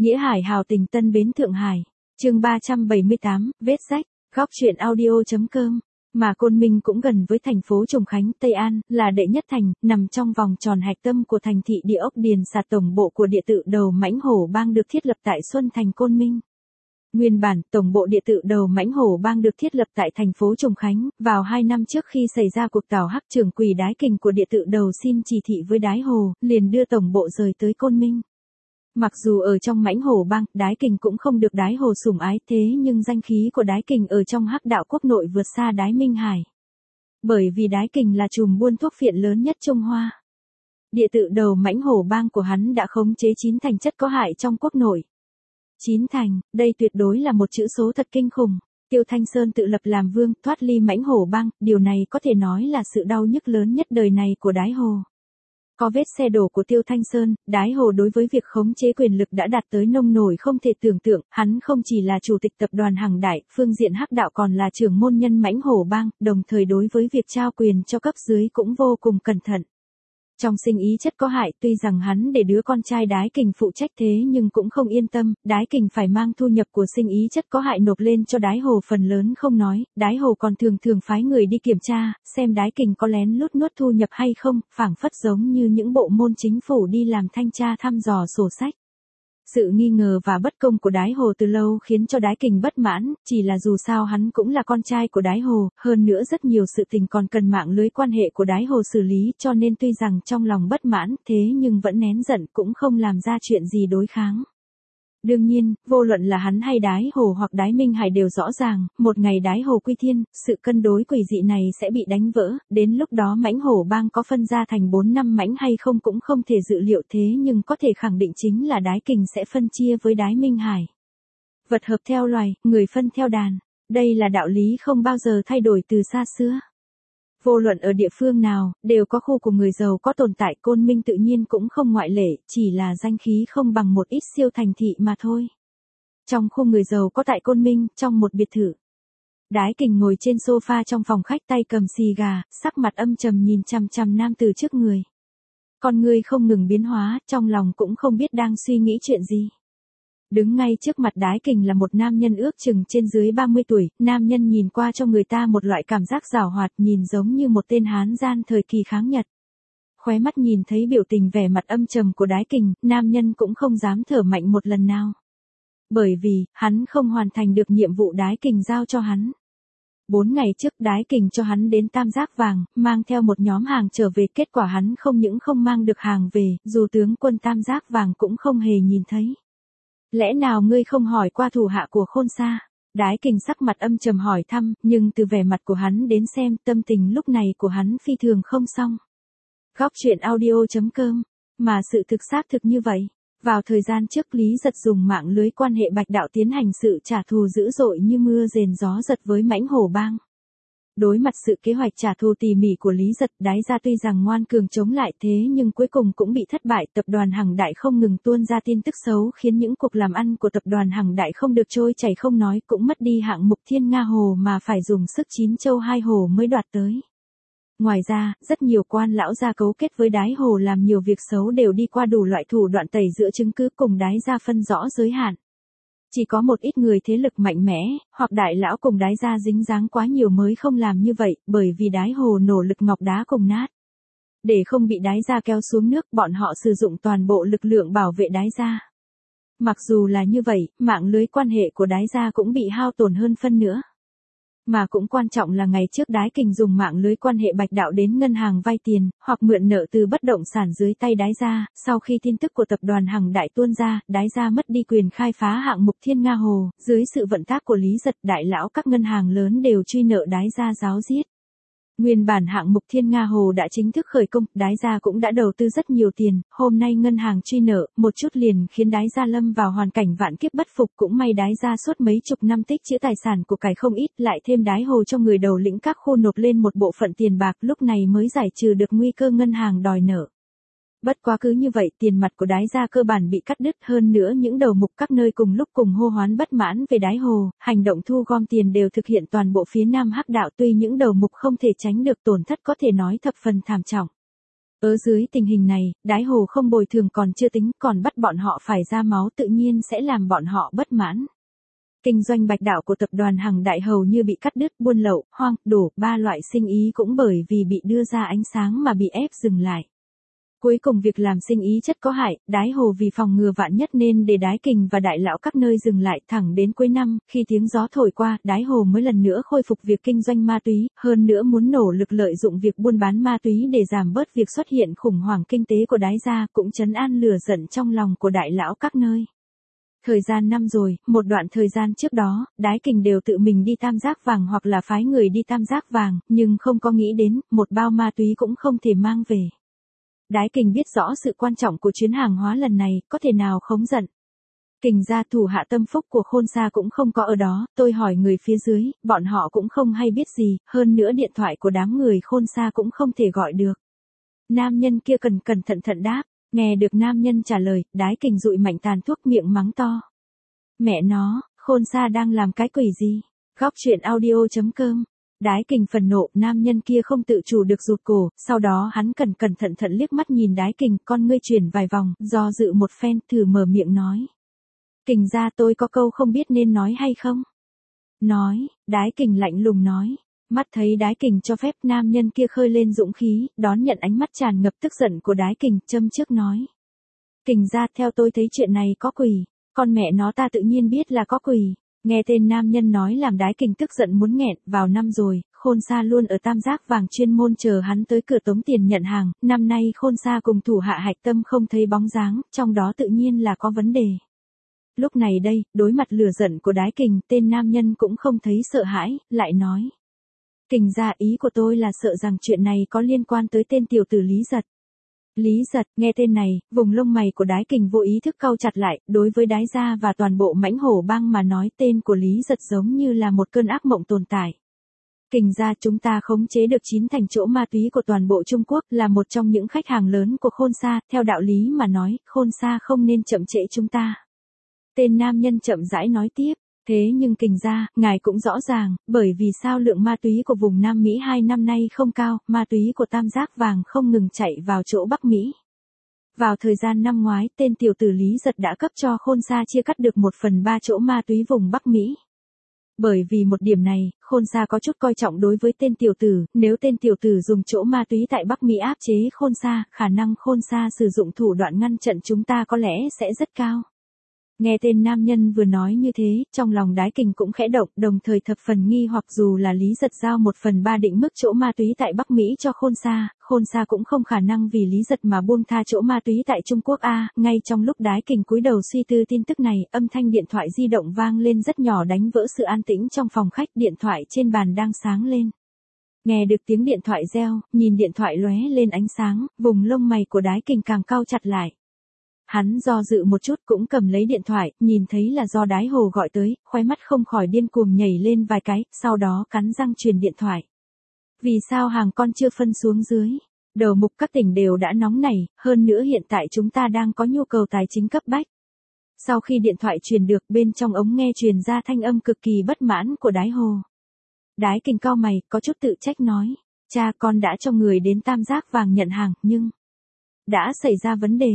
Nghĩa Hải hào tình Tân Bến Thượng Hải. Chương 378, vết rách. Góc truyện audio.com. Mà Côn Minh cũng gần với thành phố Trùng Khánh, Tây An, là đệ nhất thành, nằm trong vòng tròn hạch tâm của thành thị địa ốc Điền Sạt, tổng bộ của địa tự Đầu Mãnh Hổ Bang được thiết lập tại Xuân Thành, Côn Minh. Nguyên bản, tổng bộ địa tự Đầu Mãnh Hổ Bang được thiết lập tại thành phố Trùng Khánh, vào 2 năm trước khi xảy ra cuộc tảo hắc, trưởng quỷ Đái Kình của địa tự Đầu xin chỉ thị với Đái Hồ, liền đưa tổng bộ rời tới Côn Minh. Mặc dù ở trong Mãnh Hổ Bang, Đái Kình cũng không được Đái Hồ sủng ái, thế nhưng danh khí của Đái Kình ở trong hắc đạo quốc nội vượt xa Đái Minh Hải. Bởi vì Đái Kình là trùm buôn thuốc phiện lớn nhất Trung Hoa. Địa tự Đầu Mãnh Hổ Bang của hắn đã khống chế 9 thành chất có hại trong quốc nội. 9 thành, đây tuyệt đối là một chữ số thật kinh khủng. Tiêu Thanh Sơn tự lập làm vương, thoát ly Mãnh Hổ Bang, điều này có thể nói là sự đau nhức lớn nhất đời này của Đái Hồ. Có vết xe đổ của Tiêu Thanh Sơn, Đái Hồ đối với việc khống chế quyền lực đã đạt tới nông nổi không thể tưởng tượng, hắn không chỉ là chủ tịch tập đoàn Hằng Đại, phương diện hắc đạo còn là trưởng môn nhân Mãnh Hổ Bang, đồng thời đối với việc trao quyền cho cấp dưới cũng vô cùng cẩn thận. Trong sinh ý chất có hại, tuy rằng hắn để đứa con trai Đái Kình phụ trách thế nhưng cũng không yên tâm, Đái Kình phải mang thu nhập của sinh ý chất có hại nộp lên cho Đái Hồ phần lớn không nói, Đái Hồ còn thường phái người đi kiểm tra, xem Đái Kình có lén lút nuốt thu nhập hay không, phảng phất giống như những bộ môn chính phủ đi làm thanh tra thăm dò sổ sách. Sự nghi ngờ và bất công của Đái Hồ từ lâu khiến cho Đái Kình bất mãn, chỉ là dù sao hắn cũng là con trai của Đái Hồ, hơn nữa rất nhiều sự tình còn cần mạng lưới quan hệ của Đái Hồ xử lý, cho nên tuy rằng trong lòng bất mãn, thế nhưng vẫn nén giận, cũng không làm ra chuyện gì đối kháng. Đương nhiên, vô luận là hắn hay Đái Hồ hoặc Đái Minh Hải đều rõ ràng, một ngày Đái Hồ quy thiên, sự cân đối quỷ dị này sẽ bị đánh vỡ, đến lúc đó Mãnh Hổ Bang có phân ra thành 4 năm mãnh hay không cũng không thể dự liệu, thế nhưng có thể khẳng định chính là Đái Kình sẽ phân chia với Đái Minh Hải. Vật hợp theo loài, người phân theo đàn, đây là đạo lý không bao giờ thay đổi từ xa xưa. Vô luận ở địa phương nào, đều có khu của người giàu có tồn tại, Côn Minh tự nhiên cũng không ngoại lệ, chỉ là danh khí không bằng một ít siêu thành thị mà thôi. Trong khu người giàu có tại Côn Minh, trong một biệt thự, Đái Kình ngồi trên sofa trong phòng khách, tay cầm xì gà, sắc mặt âm trầm nhìn chằm chằm nam từ trước người. Con người không ngừng biến hóa, trong lòng cũng không biết đang suy nghĩ chuyện gì. Đứng ngay trước mặt Đái Kình là một nam nhân ước chừng trên dưới 30 tuổi, nam nhân nhìn qua cho người ta một loại cảm giác giảo hoạt, nhìn giống như một tên Hán gian thời kỳ kháng Nhật. Khóe mắt nhìn thấy biểu tình vẻ mặt âm trầm của Đái Kình, nam nhân cũng không dám thở mạnh một lần nào. Bởi vì, hắn không hoàn thành được nhiệm vụ Đái Kình giao cho hắn. 4 ngày trước Đái Kình cho hắn đến Tam Giác Vàng, mang theo một nhóm hàng trở về, kết quả hắn không những không mang được hàng về, dù tướng quân Tam Giác Vàng cũng không hề nhìn thấy. Lẽ nào ngươi không hỏi qua thủ hạ của Khôn Sa? Đái Kình sắc mặt âm trầm hỏi thăm, nhưng từ vẻ mặt của hắn đến xem, tâm tình lúc này của hắn phi thường không xong. Góc truyện audio.com. Mà sự thực xác thực như vậy. Vào thời gian trước, Lý Giật dùng mạng lưới quan hệ bạch đạo tiến hành sự trả thù dữ dội như mưa rền gió giật với Mãnh Hổ Bang. Đối mặt sự kế hoạch trả thù tỉ mỉ của Lý Giật, Đái gia tuy rằng ngoan cường chống lại, thế nhưng cuối cùng cũng bị thất bại. Tập đoàn Hằng Đại không ngừng tuôn ra tin tức xấu, khiến những cuộc làm ăn của tập đoàn Hằng Đại không được trôi chảy, không nói cũng mất đi hạng mục Thiên Nga Hồ mà phải dùng sức 9 châu 2 hồ mới đoạt tới. Ngoài ra, rất nhiều quan lão gia cấu kết với Đái Hồ làm nhiều việc xấu, đều đi qua đủ loại thủ đoạn tẩy rửa chứng cứ, cùng Đái gia phân rõ giới hạn. Chỉ có một ít người thế lực mạnh mẽ, hoặc đại lão cùng Đái gia dính dáng quá nhiều mới không làm như vậy, bởi vì Đái Hồ nổ lực ngọc đá cùng nát. Để không bị Đái gia kéo xuống nước, bọn họ sử dụng toàn bộ lực lượng bảo vệ Đái gia. Mặc dù là như vậy, mạng lưới quan hệ của Đái gia cũng bị hao tổn hơn phân nữa. Mà cũng quan trọng là ngày trước Đái Kình dùng mạng lưới quan hệ bạch đạo đến ngân hàng vay tiền, hoặc mượn nợ từ bất động sản dưới tay Đái gia. Sau khi tin tức của tập đoàn Hằng Đại tuôn ra, Đái gia mất đi quyền khai phá hạng mục Thiên Nga Hồ, dưới sự vận tác của Lý Giật, đại lão các ngân hàng lớn đều truy nợ Đái gia ráo riết. Nguyên bản hạng mục Thiên Nga Hồ đã chính thức khởi công, Đái gia cũng đã đầu tư rất nhiều tiền, hôm nay ngân hàng truy nợ, một chút liền khiến Đái gia lâm vào hoàn cảnh vạn kiếp bất phục, cũng may Đái gia suốt mấy chục năm tích trữ tài sản của cải không ít, lại thêm Đái Hồ cho người đầu lĩnh các khu nộp lên một bộ phận tiền bạc, lúc này mới giải trừ được nguy cơ ngân hàng đòi nợ. Bất quá cứ như vậy, tiền mặt của Đái gia cơ bản bị cắt đứt, hơn nữa những đầu mục các nơi cùng lúc cùng hô hoán bất mãn về Đái Hồ, hành động thu gom tiền đều thực hiện toàn bộ phía Nam hắc đạo, tuy những đầu mục không thể tránh được tổn thất có thể nói thập phần thảm trọng. Ở dưới tình hình này, Đái Hồ không bồi thường còn chưa tính, còn bắt bọn họ phải ra máu tự nhiên sẽ làm bọn họ bất mãn. Kinh doanh bạch đạo của tập đoàn Hằng Đại hầu như bị cắt đứt, buôn lậu, hoang, đổ, ba loại sinh ý cũng bởi vì bị đưa ra ánh sáng mà bị ép dừng lại. Cuối cùng việc làm sinh ý chất có hại, Đái Hồ vì phòng ngừa vạn nhất nên để Đái Kình và Đại Lão các nơi dừng lại, thẳng đến cuối năm, khi tiếng gió thổi qua, Đái Hồ mới lần nữa khôi phục việc kinh doanh ma túy, hơn nữa muốn nỗ lực lợi dụng việc buôn bán ma túy để giảm bớt việc xuất hiện khủng hoảng kinh tế của Đái gia, cũng trấn an lửa giận trong lòng của Đại Lão các nơi. Thời gian năm rồi, một đoạn thời gian trước đó, Đái Kình đều tự mình đi tam giác vàng hoặc là phái người đi tam giác vàng, nhưng không có nghĩ đến, một bao ma túy cũng không thể mang về. Đái Kình biết rõ sự quan trọng của chuyến hàng hóa lần này, có thể nào không giận. Kình gia thủ hạ tâm phúc của Khôn Sa cũng không có ở đó, tôi hỏi người phía dưới, bọn họ cũng không hay biết gì, hơn nữa điện thoại của đám người Khôn Sa cũng không thể gọi được. Nam nhân kia cẩn thận đáp, nghe được nam nhân trả lời, Đái Kình dụi mạnh tàn thuốc miệng mắng to. Mẹ nó, Khôn Sa đang làm cái quỷ gì? Góc truyện audio.com. Đái Kình phần nộ, nam nhân kia không tự chủ được rụt cổ, sau đó hắn cẩn thận liếc mắt nhìn Đái Kình, con ngươi chuyển vài vòng, do dự một phen, thử mở miệng nói. Kình gia, tôi có câu không biết nên nói hay không? Nói, Đái Kình lạnh lùng nói. Mắt thấy Đái Kình cho phép, nam nhân kia khơi lên dũng khí, đón nhận ánh mắt tràn ngập tức giận của Đái Kình, châm trước nói. Kình gia, theo tôi thấy chuyện này có quỷ, con mẹ nó ta tự nhiên biết là có quỷ. Nghe tên nam nhân nói làm Đái Kình tức giận muốn nghẹn, vào năm rồi, Khôn Sa luôn ở tam giác vàng chuyên môn chờ hắn tới cửa tống tiền nhận hàng, năm nay Khôn Sa cùng thủ hạ Hạch Tâm không thấy bóng dáng, trong đó tự nhiên là có vấn đề. Lúc này đây, đối mặt lửa giận của Đái Kình, tên nam nhân cũng không thấy sợ hãi, lại nói. Kình gia, ý của tôi là sợ rằng chuyện này có liên quan tới tên tiểu tử Lý Giật. Lý Giật, nghe tên này, vùng lông mày của Đái Kình vô ý thức cau chặt lại, đối với Đái gia và toàn bộ mãnh hổ bang mà nói tên của Lý Giật giống như là một cơn ác mộng tồn tại. Kình gia, chúng ta khống chế được 9 thành chỗ ma túy của toàn bộ Trung Quốc, là một trong những khách hàng lớn của Khôn Sa, theo đạo lý mà nói, Khôn Sa không nên chậm trễ chúng ta. Tên nam nhân chậm rãi nói tiếp. Thế nhưng Kình gia, ngài cũng rõ ràng, bởi vì sao lượng ma túy của vùng Nam Mỹ 2 năm nay không cao, ma túy của tam giác vàng không ngừng chạy vào chỗ Bắc Mỹ. Vào thời gian năm ngoái, tên tiểu tử Lý Giật đã cấp cho Khôn Sa chia cắt được 1/3 chỗ ma túy vùng Bắc Mỹ. Bởi vì một điểm này, Khôn Sa có chút coi trọng đối với tên tiểu tử, nếu tên tiểu tử dùng chỗ ma túy tại Bắc Mỹ áp chế Khôn Sa, khả năng Khôn Sa sử dụng thủ đoạn ngăn chặn chúng ta có lẽ sẽ rất cao. Nghe tên nam nhân vừa nói như thế, trong lòng Đái Kình cũng khẽ động, đồng thời thập phần nghi hoặc dù là Lý Giật giao 1/3 định mức chỗ ma túy tại Bắc Mỹ cho Khôn Sa cũng không khả năng vì Lý Giật mà buông tha chỗ ma túy tại Trung Quốc a. Ngay trong lúc Đái Kình cúi đầu suy tư tin tức này, âm thanh điện thoại di động vang lên rất nhỏ đánh vỡ sự an tĩnh trong phòng khách, điện thoại trên bàn đang sáng lên. Nghe được tiếng điện thoại reo, nhìn điện thoại lóe lên ánh sáng, vùng lông mày của Đái Kình càng cau chặt lại. Hắn do dự một chút cũng cầm lấy điện thoại, nhìn thấy là do Đái Hồ gọi tới, khóe mắt không khỏi điên cuồng nhảy lên vài cái, sau đó cắn răng truyền điện thoại. Vì sao hàng con chưa phân xuống dưới? Đầu mục các tỉnh đều đã nóng nảy, hơn nữa hiện tại chúng ta đang có nhu cầu tài chính cấp bách. Sau khi điện thoại truyền được, bên trong ống nghe truyền ra thanh âm cực kỳ bất mãn của Đái Hồ. Đái Kình cau mày, có chút tự trách nói, cha con đã cho người đến tam giác vàng nhận hàng, nhưng đã xảy ra vấn đề.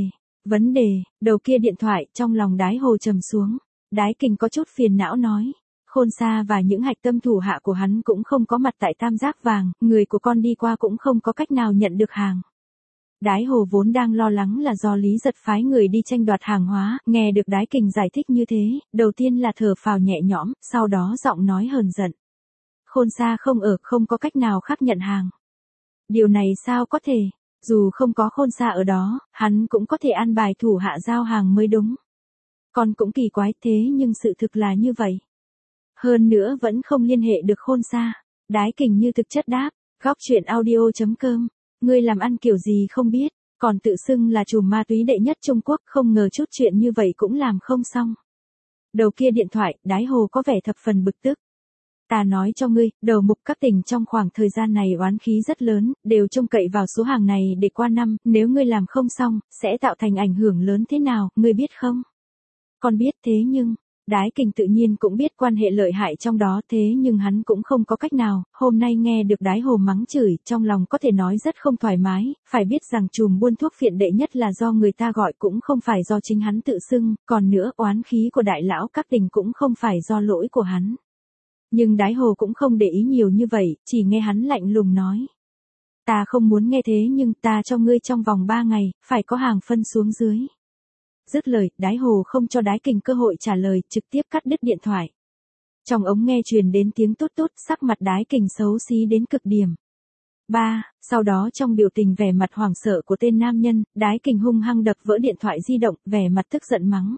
Đầu kia điện thoại, trong lòng Đái Hồ trầm xuống. Đái Kình có chút phiền não nói. Khôn Sa và những Hạch Tâm thủ hạ của hắn cũng không có mặt tại tam giác vàng, người của con đi qua cũng không có cách nào nhận được hàng. Đái Hồ vốn đang lo lắng là do Lý Giật phái người đi tranh đoạt hàng hóa, nghe được Đái Kình giải thích như thế, đầu tiên là thở phào nhẹ nhõm, sau đó giọng nói hờn giận. Khôn Sa không có cách nào khác nhận hàng. Điều này sao có thể? Dù không có Khôn Sa ở đó, hắn cũng có thể an bài thủ hạ giao hàng mới đúng. Con cũng kỳ quái thế nhưng sự thực là như vậy. Hơn nữa vẫn không liên hệ được Khôn Sa. Đái Kình như thực chất đáp, góc truyện audio.com. Ngươi làm ăn kiểu gì không biết, còn tự xưng là trùm ma túy đệ nhất Trung Quốc, không ngờ chút chuyện như vậy cũng làm không xong. Đầu kia điện thoại, Đái Hồ có vẻ thập phần bực tức. Ta nói cho ngươi, đầu mục các tỉnh trong khoảng thời gian này oán khí rất lớn, đều trông cậy vào số hàng này để qua năm, nếu ngươi làm không xong, sẽ tạo thành ảnh hưởng lớn thế nào, ngươi biết không? Con biết thế nhưng, Đái Kình tự nhiên cũng biết quan hệ lợi hại trong đó, thế nhưng hắn cũng không có cách nào, hôm nay nghe được Đái Hồ mắng chửi, trong lòng có thể nói rất không thoải mái, phải biết rằng chùm buôn thuốc phiện đệ nhất là do người ta gọi cũng không phải do chính hắn tự xưng, còn nữa oán khí của đại lão các tình cũng không phải do lỗi của hắn. Nhưng Đái Hồ cũng không để ý nhiều như vậy, chỉ nghe hắn lạnh lùng nói. Ta không muốn nghe thế nhưng ta cho ngươi trong vòng 3 ngày, phải có hàng phân xuống dưới. Dứt lời, Đái Hồ không cho Đái Kình cơ hội trả lời, trực tiếp cắt đứt điện thoại. Trong ống nghe truyền đến tiếng tút tút, sắc mặt Đái Kình xấu xí đến cực điểm. Sau đó trong biểu tình vẻ mặt hoảng sợ của tên nam nhân, Đái Kình hung hăng đập vỡ điện thoại di động, vẻ mặt tức giận mắng.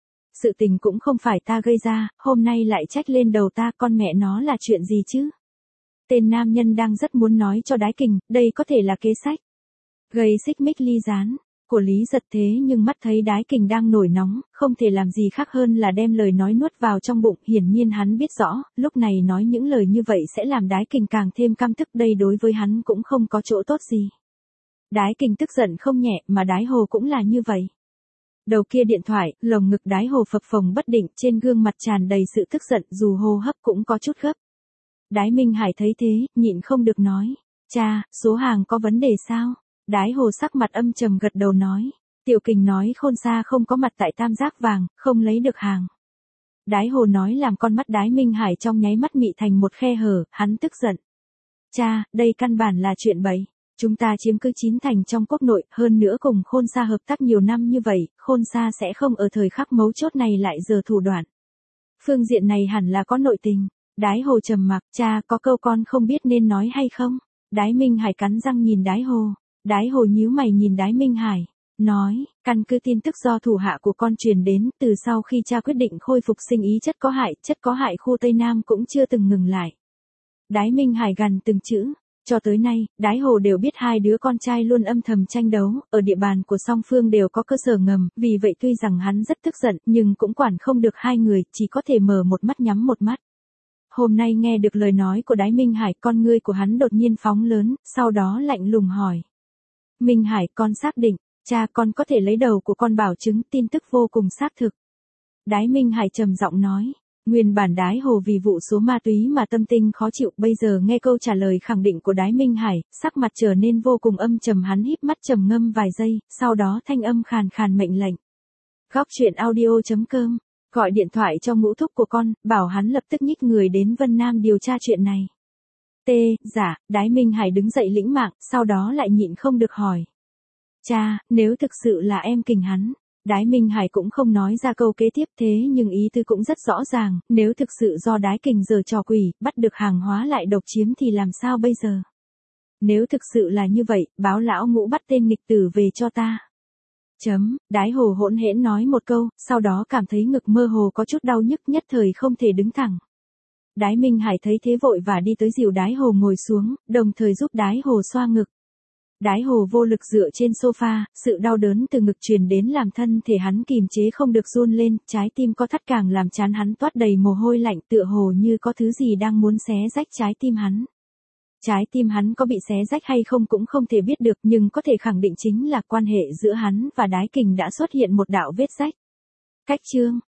Sự tình cũng không phải ta gây ra, hôm nay lại trách lên đầu ta, con mẹ nó là chuyện gì chứ? Tên nam nhân đang rất muốn nói cho Đái Kình, đây có thể là kế sách gây xích mích ly gián của Lý Giật, thế nhưng mắt thấy Đái Kình đang nổi nóng, không thể làm gì khác hơn là đem lời nói nuốt vào trong bụng, hiển nhiên hắn biết rõ, lúc này nói những lời như vậy sẽ làm Đái Kình càng thêm căm tức, đây đối với hắn cũng không có chỗ tốt gì. Đái Kình tức giận không nhẹ, mà Đái Hồ cũng là như vậy. Đầu kia điện thoại, lồng ngực Đái Hồ phập phồng bất định, trên gương mặt tràn đầy sự tức giận, dù hô hấp cũng có chút gấp. Đái Minh Hải thấy thế, nhịn không được nói, cha, số hàng có vấn đề sao? Đái Hồ sắc mặt âm trầm gật đầu nói, Tiểu Kình nói Khôn Sa không có mặt tại Tam Giác Vàng, không lấy được hàng. Đái Hồ nói làm con mắt Đái Minh Hải trong nháy mắt mị thành một khe hở, hắn tức giận. Cha, đây căn bản là chuyện bậy. Chúng ta chiếm cứ 9 thành trong quốc nội, hơn nữa cùng Khôn Sa hợp tác nhiều năm như vậy, Khôn Sa sẽ không ở thời khắc mấu chốt này lại giở thủ đoạn. Phương diện này hẳn là có nội tình. Đái Hồ trầm mặc, cha có câu con không biết nên nói hay không? Đái Minh Hải cắn răng nhìn Đái Hồ. Đái Hồ nhíu mày nhìn Đái Minh Hải, nói, căn cứ tin tức do thủ hạ của con truyền đến, từ sau khi cha quyết định khôi phục sinh ý chất có hại khu Tây Nam cũng chưa từng ngừng lại. Đái Minh Hải gằn từng chữ, cho tới nay, Đái Hồ đều biết hai đứa con trai luôn âm thầm tranh đấu, ở địa bàn của song phương đều có cơ sở ngầm, vì vậy tuy rằng hắn rất tức giận, nhưng cũng quản không được hai người, chỉ có thể mở một mắt nhắm một mắt. Hôm nay nghe được lời nói của Đái Minh Hải, con ngươi của hắn đột nhiên phóng lớn, sau đó lạnh lùng hỏi. Minh Hải, con xác định, cha con có thể lấy đầu của con bảo chứng, tin tức vô cùng xác thực. Đái Minh Hải trầm giọng nói, nguyên bản Đái Hồ vì vụ số ma túy mà tâm tình khó chịu, bây giờ nghe câu trả lời khẳng định của Đái Minh Hải, sắc mặt trở nên vô cùng âm trầm, hắn híp mắt trầm ngâm vài giây, sau đó thanh âm khàn khàn mệnh lệnh. Góc truyện audio.com, gọi điện thoại cho ngũ thúc của con, bảo hắn lập tức nhích người đến Vân Nam điều tra chuyện này. Dạ, Đái Minh Hải đứng dậy lĩnh mạng, sau đó lại nhịn không được hỏi. Cha, nếu thực sự là em Kình hắn, Đái Minh Hải cũng không nói ra câu kế tiếp, thế nhưng ý tư cũng rất rõ ràng, nếu thực sự do Đái Kình giở trò quỷ, bắt được hàng hóa lại độc chiếm thì làm sao bây giờ? Nếu thực sự là như vậy, báo lão Ngũ bắt tên nghịch tử về cho ta. Đái Hồ hỗn hển nói một câu, sau đó cảm thấy ngực mơ hồ có chút đau nhức, nhất thời không thể đứng thẳng. Đái Minh Hải thấy thế vội và đi tới dìu Đái Hồ ngồi xuống, đồng thời giúp Đái Hồ xoa ngực. Đái Hồ vô lực dựa trên sofa, sự đau đớn từ ngực truyền đến làm thân thể hắn kìm chế không được run lên, trái tim co thắt càng làm trán hắn toát đầy mồ hôi lạnh, tựa hồ như có thứ gì đang muốn xé rách trái tim hắn. Trái tim hắn có bị xé rách hay không cũng không thể biết được, nhưng có thể khẳng định chính là quan hệ giữa hắn và Đái Kình đã xuất hiện một đạo vết rách. Cách chương